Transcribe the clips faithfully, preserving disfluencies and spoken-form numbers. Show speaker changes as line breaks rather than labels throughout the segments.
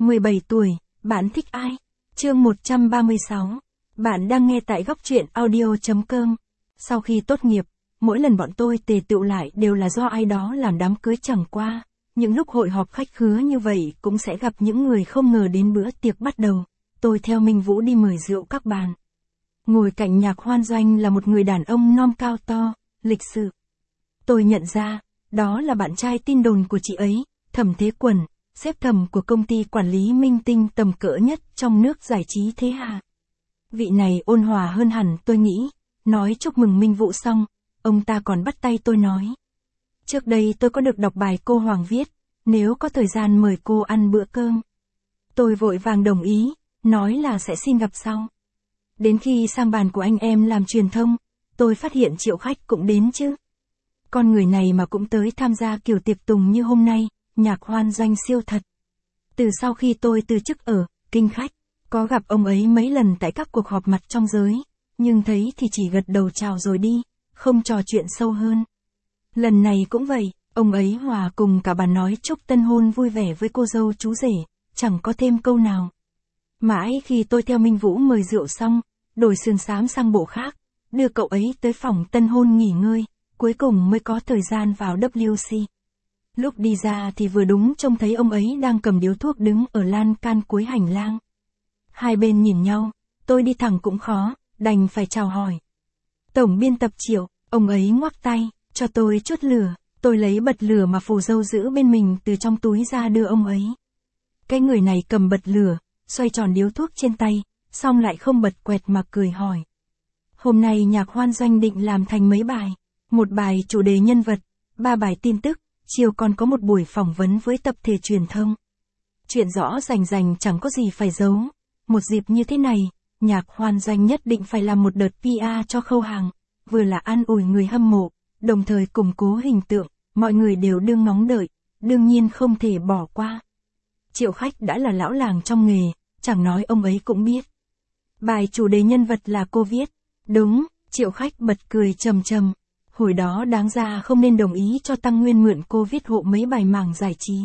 mười bảy tuổi, bạn thích ai? Chương một trăm ba mươi sáu. Bạn đang nghe tại góc truyện audio chấm com. Sau khi tốt nghiệp, mỗi lần bọn tôi tề tựu lại đều là do ai đó làm đám cưới chẳng qua. Những lúc hội họp khách khứa như vậy cũng sẽ gặp những người không ngờ đến bữa tiệc bắt đầu. Tôi theo Minh Vũ đi mời rượu các bàn. Ngồi cạnh Nhạc Hoan Doanh là một người đàn ông non cao to, lịch sự. Tôi nhận ra, đó là bạn trai tin đồn của chị ấy, Thẩm Thế Quần, sếp thẩm của công ty quản lý minh tinh tầm cỡ nhất trong nước giải trí thế hạ. Vị này ôn hòa hơn hẳn tôi nghĩ, nói chúc mừng Minh Vũ xong, ông ta còn bắt tay tôi nói. Trước đây tôi có được đọc bài cô Hoàng viết, nếu có thời gian mời cô ăn bữa cơm. Tôi vội vàng đồng ý, nói là sẽ xin gặp sau. Đến khi sang bàn của anh em làm truyền thông, tôi phát hiện Triệu Khách cũng đến chứ. Con người này mà cũng tới tham gia kiểu tiệc tùng như hôm nay, Nhạc Hoan Doanh siêu thật. Từ sau khi tôi từ chức ở Kinh Khách, có gặp ông ấy mấy lần tại các cuộc họp mặt trong giới, nhưng thấy thì chỉ gật đầu chào rồi đi, không trò chuyện sâu hơn. Lần này cũng vậy, ông ấy hòa cùng cả bà nói chúc tân hôn vui vẻ với cô dâu chú rể, chẳng có thêm câu nào. Mãi khi tôi theo Minh Vũ mời rượu xong, đổi sườn xám sang bộ khác, đưa cậu ấy tới phòng tân hôn nghỉ ngơi, cuối cùng mới có thời gian vào W C. Lúc đi ra thì vừa đúng trông thấy ông ấy đang cầm điếu thuốc đứng ở lan can cuối hành lang. Hai bên nhìn nhau, tôi đi thẳng cũng khó, đành phải chào hỏi. Tổng biên tập Triệu, ông ấy ngoắc tay, cho tôi chút lửa, tôi lấy bật lửa mà phù dâu giữ bên mình từ trong túi ra đưa ông ấy. Cái người này cầm bật lửa, xoay tròn điếu thuốc trên tay, xong lại không bật quẹt mà cười hỏi. Hôm nay Nhạc Hoan Doanh định làm thành mấy bài, một bài chủ đề nhân vật, ba bài tin tức, chiều còn có một buổi phỏng vấn với tập thể truyền thông. Chuyện rõ rành rành chẳng có gì phải giấu, một dịp như thế này, Nhạc Hoan Doanh nhất định phải làm một đợt pê e cho khâu hàng, vừa là an ủi người hâm mộ, đồng thời củng cố hình tượng, mọi người đều đương ngóng đợi, đương nhiên không thể bỏ qua. Triệu Khách đã là lão làng trong nghề, chẳng nói ông ấy cũng biết. Bài chủ đề nhân vật là cô viết. Đúng, Triệu Khách bật cười trầm trầm. Hồi đó đáng ra không nên đồng ý cho Tăng Nguyên mượn cô viết hộ mấy bài mảng giải trí.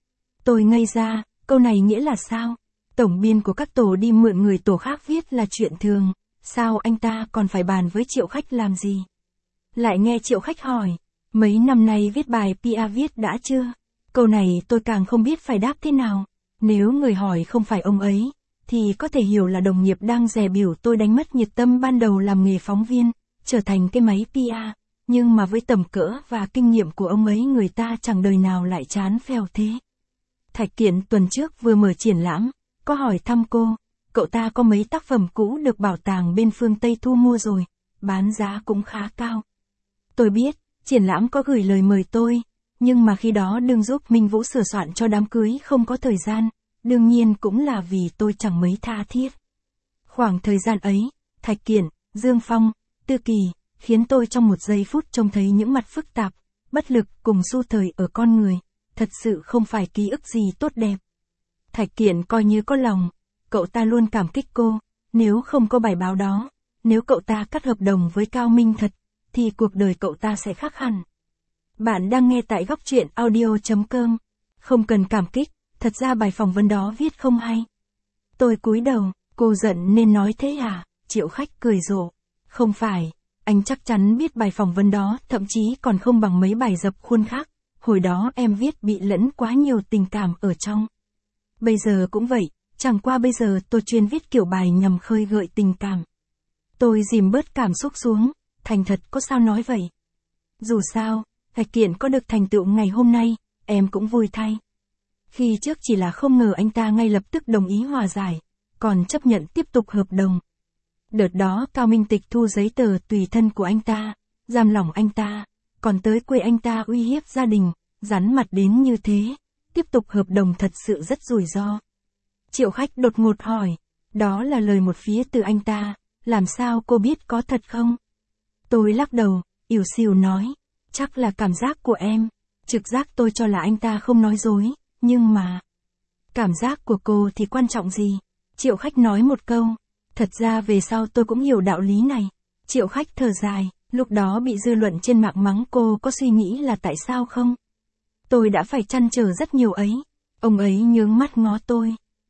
Tôi ngây ra, câu này nghĩa là sao? Tổng biên của các tổ đi mượn người tổ khác viết là chuyện thường, sao anh ta còn phải bàn với Triệu Khách làm gì? Lại nghe Triệu Khách hỏi, mấy năm nay viết bài pê e viết đã chưa? Câu này tôi càng không biết phải đáp thế nào. Nếu người hỏi không phải ông ấy, thì có thể hiểu là đồng nghiệp đang dè biểu tôi đánh mất nhiệt tâm ban đầu làm nghề phóng viên, trở thành cái máy pê e. Nhưng mà với tầm cỡ và kinh nghiệm của ông ấy người ta chẳng đời nào lại chán phèo thế. Thạch Kiện tuần trước vừa mở triển lãm, có hỏi thăm cô, cậu ta có mấy tác phẩm cũ được bảo tàng bên phương Tây thu mua rồi, bán giá cũng khá cao. Tôi biết, triển lãm có gửi lời mời tôi, nhưng mà khi đó đương giúp Minh Vũ sửa soạn cho đám cưới không có thời gian, đương nhiên cũng là vì tôi chẳng mấy tha thiết. Khoảng thời gian ấy, Thạch Kiện, Dương Phong, Tư Kỳ, khiến tôi trong một giây phút trông thấy những mặt phức tạp, bất lực cùng xu thời ở con người, thật sự không phải ký ức gì tốt đẹp. Thạch Kiện coi như có lòng, cậu ta luôn cảm kích cô, nếu không có bài báo đó, nếu cậu ta cắt hợp đồng với Cao Minh thật, thì cuộc đời cậu ta sẽ khác hẳn. Bạn đang nghe tại góc truyện audio chấm com, không cần cảm kích, thật ra bài phỏng vấn đó viết không hay. Tôi cúi đầu, cô giận nên nói thế à? Triệu Khách cười rộ, không phải. Anh chắc chắn biết bài phỏng vấn đó, thậm chí còn không bằng mấy bài dập khuôn khác. Hồi đó em viết bị lẫn quá nhiều tình cảm ở trong. Bây giờ cũng vậy, chẳng qua bây giờ tôi chuyên viết kiểu bài nhằm khơi gợi tình cảm. Tôi dìm bớt cảm xúc xuống, thành thật có sao nói vậy. Dù sao, Thạch Kiện có được thành tựu ngày hôm nay, em cũng vui thay. Khi trước chỉ là không ngờ anh ta ngay lập tức đồng ý hòa giải, còn chấp nhận tiếp tục hợp đồng. Đợt đó Cao Minh tịch thu giấy tờ tùy thân của anh ta, giam lỏng anh ta, còn tới quê anh ta uy hiếp gia đình, rắn mặt đến như thế, tiếp tục hợp đồng thật sự rất rủi ro. Triệu Khách đột ngột hỏi, đó là lời một phía từ anh ta, làm sao cô biết có thật không? Tôi lắc đầu, ỉu xìu nói, chắc là cảm giác của em, trực giác tôi cho là anh ta không nói dối, nhưng mà... Cảm giác của cô thì quan trọng gì? Triệu Khách nói một câu. Thật ra về sau tôi cũng hiểu đạo lý này. Triệu Khách thở dài, lúc đó bị dư luận trên mạng mắng cô có suy nghĩ là tại sao không? Tôi đã phải trăn trở rất nhiều ấy. Ông ấy nhướng mắt ngó tôi.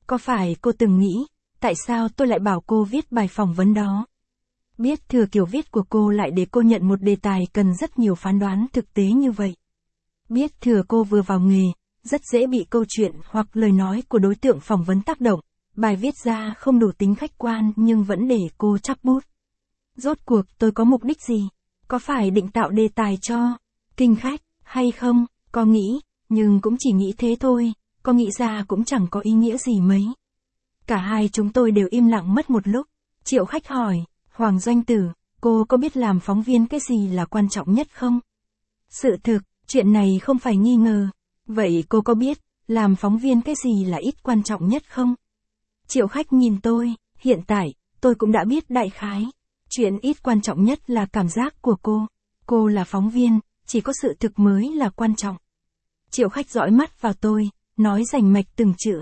Có phải cô từng nghĩ, tại sao tôi lại bảo cô viết bài phỏng vấn đó? Biết thừa kiểu viết của cô lại để cô nhận một đề tài cần rất nhiều phán đoán thực tế như vậy. Biết thừa cô vừa vào nghề, rất dễ bị câu chuyện hoặc lời nói của đối tượng phỏng vấn tác động, bài viết ra không đủ tính khách quan nhưng vẫn để cô chắc bút. Rốt cuộc tôi có mục đích gì? Có phải định tạo đề tài cho kinh khách, hay không? Có nghĩ, nhưng cũng chỉ nghĩ thế thôi, có nghĩ ra cũng chẳng có ý nghĩa gì mấy. Cả hai chúng tôi đều im lặng mất một lúc. Triệu Khách hỏi, Hoàng Doanh Tử, cô có biết làm phóng viên cái gì là quan trọng nhất không? Sự thực, chuyện này không phải nghi ngờ. Vậy cô có biết, làm phóng viên cái gì là ít quan trọng nhất không? Triệu Khách nhìn tôi, hiện tại, tôi cũng đã biết đại khái. Chuyện ít quan trọng nhất là cảm giác của cô. Cô là phóng viên, chỉ có sự thực mới là quan trọng. Triệu Khách dõi mắt vào tôi, nói rành mạch từng chữ.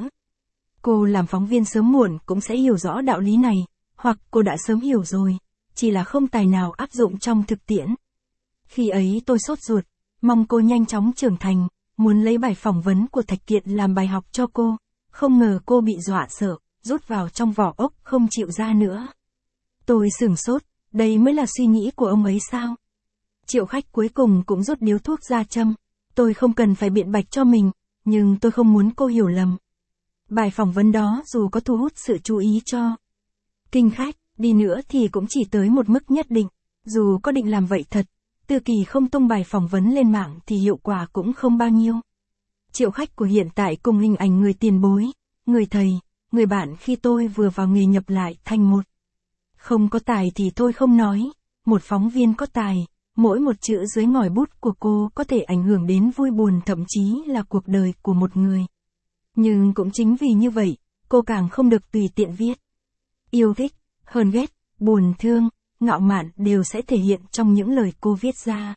Cô làm phóng viên sớm muộn cũng sẽ hiểu rõ đạo lý này, hoặc cô đã sớm hiểu rồi, chỉ là không tài nào áp dụng trong thực tiễn. Khi ấy tôi sốt ruột, mong cô nhanh chóng trưởng thành, muốn lấy bài phỏng vấn của Thạch Kiện làm bài học cho cô, không ngờ cô bị dọa sợ, rút vào trong vỏ ốc không chịu ra nữa. Tôi sửng sốt, đây mới là suy nghĩ của ông ấy sao? Triệu Khách cuối cùng cũng rút điếu thuốc ra châm. Tôi không cần phải biện bạch cho mình, nhưng tôi không muốn cô hiểu lầm. Bài phỏng vấn đó dù có thu hút sự chú ý cho kinh khách, đi nữa thì cũng chỉ tới một mức nhất định. Dù có định làm vậy thật, Tư Kỳ không tung bài phỏng vấn lên mạng thì hiệu quả cũng không bao nhiêu. Triệu Khách của hiện tại cùng hình ảnh người tiền bối, người thầy, người bạn khi tôi vừa vào nghề nhập lại thành một. Không có tài thì tôi không nói, một phóng viên có tài, mỗi một chữ dưới ngòi bút của cô có thể ảnh hưởng đến vui buồn thậm chí là cuộc đời của một người. Nhưng cũng chính vì như vậy, cô càng không được tùy tiện viết. Yêu thích, hờn ghét, buồn thương, ngạo mạn đều sẽ thể hiện trong những lời cô viết ra.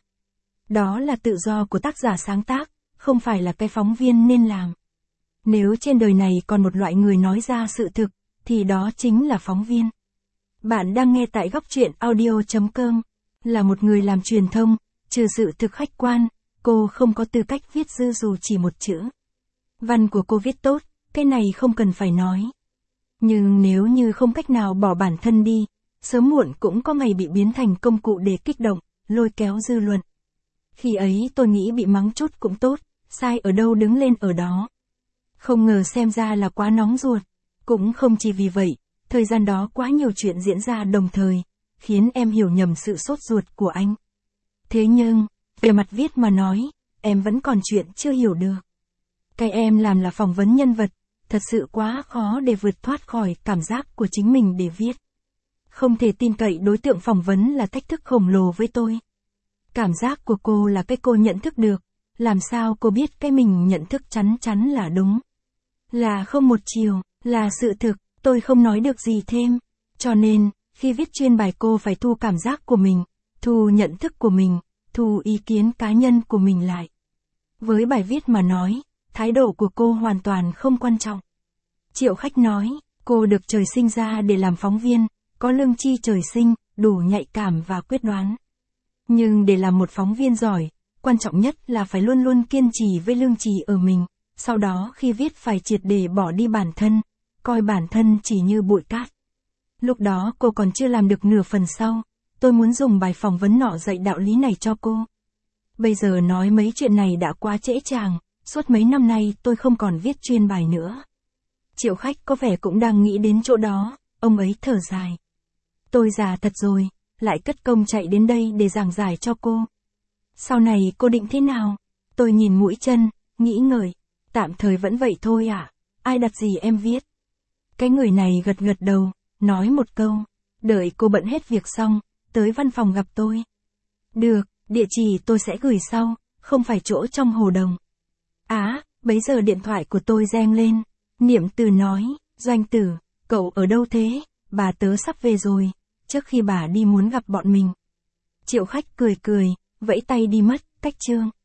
Đó là tự do của tác giả sáng tác, không phải là cái phóng viên nên làm. Nếu trên đời này còn một loại người nói ra sự thực, thì đó chính là phóng viên. Bạn đang nghe tại góc truyện audio chấm com. Là một người làm truyền thông, trừ sự thực khách quan, cô không có tư cách viết dư dù chỉ một chữ. Văn của cô viết tốt, cái này không cần phải nói. Nhưng nếu như không cách nào bỏ bản thân đi, sớm muộn cũng có ngày bị biến thành công cụ để kích động, lôi kéo dư luận. Khi ấy tôi nghĩ bị mắng chút cũng tốt, sai ở đâu đứng lên ở đó. Không ngờ xem ra là quá nóng ruột. Cũng không chỉ vì vậy, thời gian đó quá nhiều chuyện diễn ra đồng thời, khiến em hiểu nhầm sự sốt ruột của anh. Thế nhưng, về mặt viết mà nói, em vẫn còn chuyện chưa hiểu được. Cái em làm là phỏng vấn nhân vật, thật sự quá khó để vượt thoát khỏi cảm giác của chính mình để viết. Không thể tin cậy đối tượng phỏng vấn là thách thức khổng lồ với tôi. Cảm giác của cô là cái cô nhận thức được, làm sao cô biết cái mình nhận thức chắn chắn là đúng. Là không một chiều, là sự thực, tôi không nói được gì thêm. Cho nên, khi viết chuyên bài cô phải thu cảm giác của mình, thu nhận thức của mình, thu ý kiến cá nhân của mình lại. Với bài viết mà nói, thái độ của cô hoàn toàn không quan trọng. Triệu Khách nói, cô được trời sinh ra để làm phóng viên, có lương tri trời sinh, đủ nhạy cảm và quyết đoán. Nhưng để làm một phóng viên giỏi, quan trọng nhất là phải luôn luôn kiên trì với lương tri ở mình, sau đó khi viết phải triệt để bỏ đi bản thân, coi bản thân chỉ như bụi cát. Lúc đó cô còn chưa làm được nửa phần sau, tôi muốn dùng bài phỏng vấn nọ dạy đạo lý này cho cô. Bây giờ nói mấy chuyện này đã quá trễ chàng, suốt mấy năm nay tôi không còn viết chuyên bài nữa. Triệu Khách có vẻ cũng đang nghĩ đến chỗ đó, ông ấy thở dài. Tôi già thật rồi, lại cất công chạy đến đây để giảng giải cho cô. Sau này cô định thế nào? Tôi nhìn mũi chân, nghĩ ngợi, tạm thời vẫn vậy thôi ạ, à? Ai đặt gì em viết. Cái người này gật gật đầu, nói một câu, đợi cô bận hết việc xong, tới văn phòng gặp tôi. Được, địa chỉ tôi sẽ gửi sau, không phải chỗ trong Hồ Đồng. Á, bấy giờ điện thoại của tôi reng lên, Niệm Từ nói, Doanh Tử, cậu ở đâu thế, bà tớ sắp về rồi, trước khi bà đi muốn gặp bọn mình. Triệu Khách cười cười, vẫy tay đi mất, cách chương.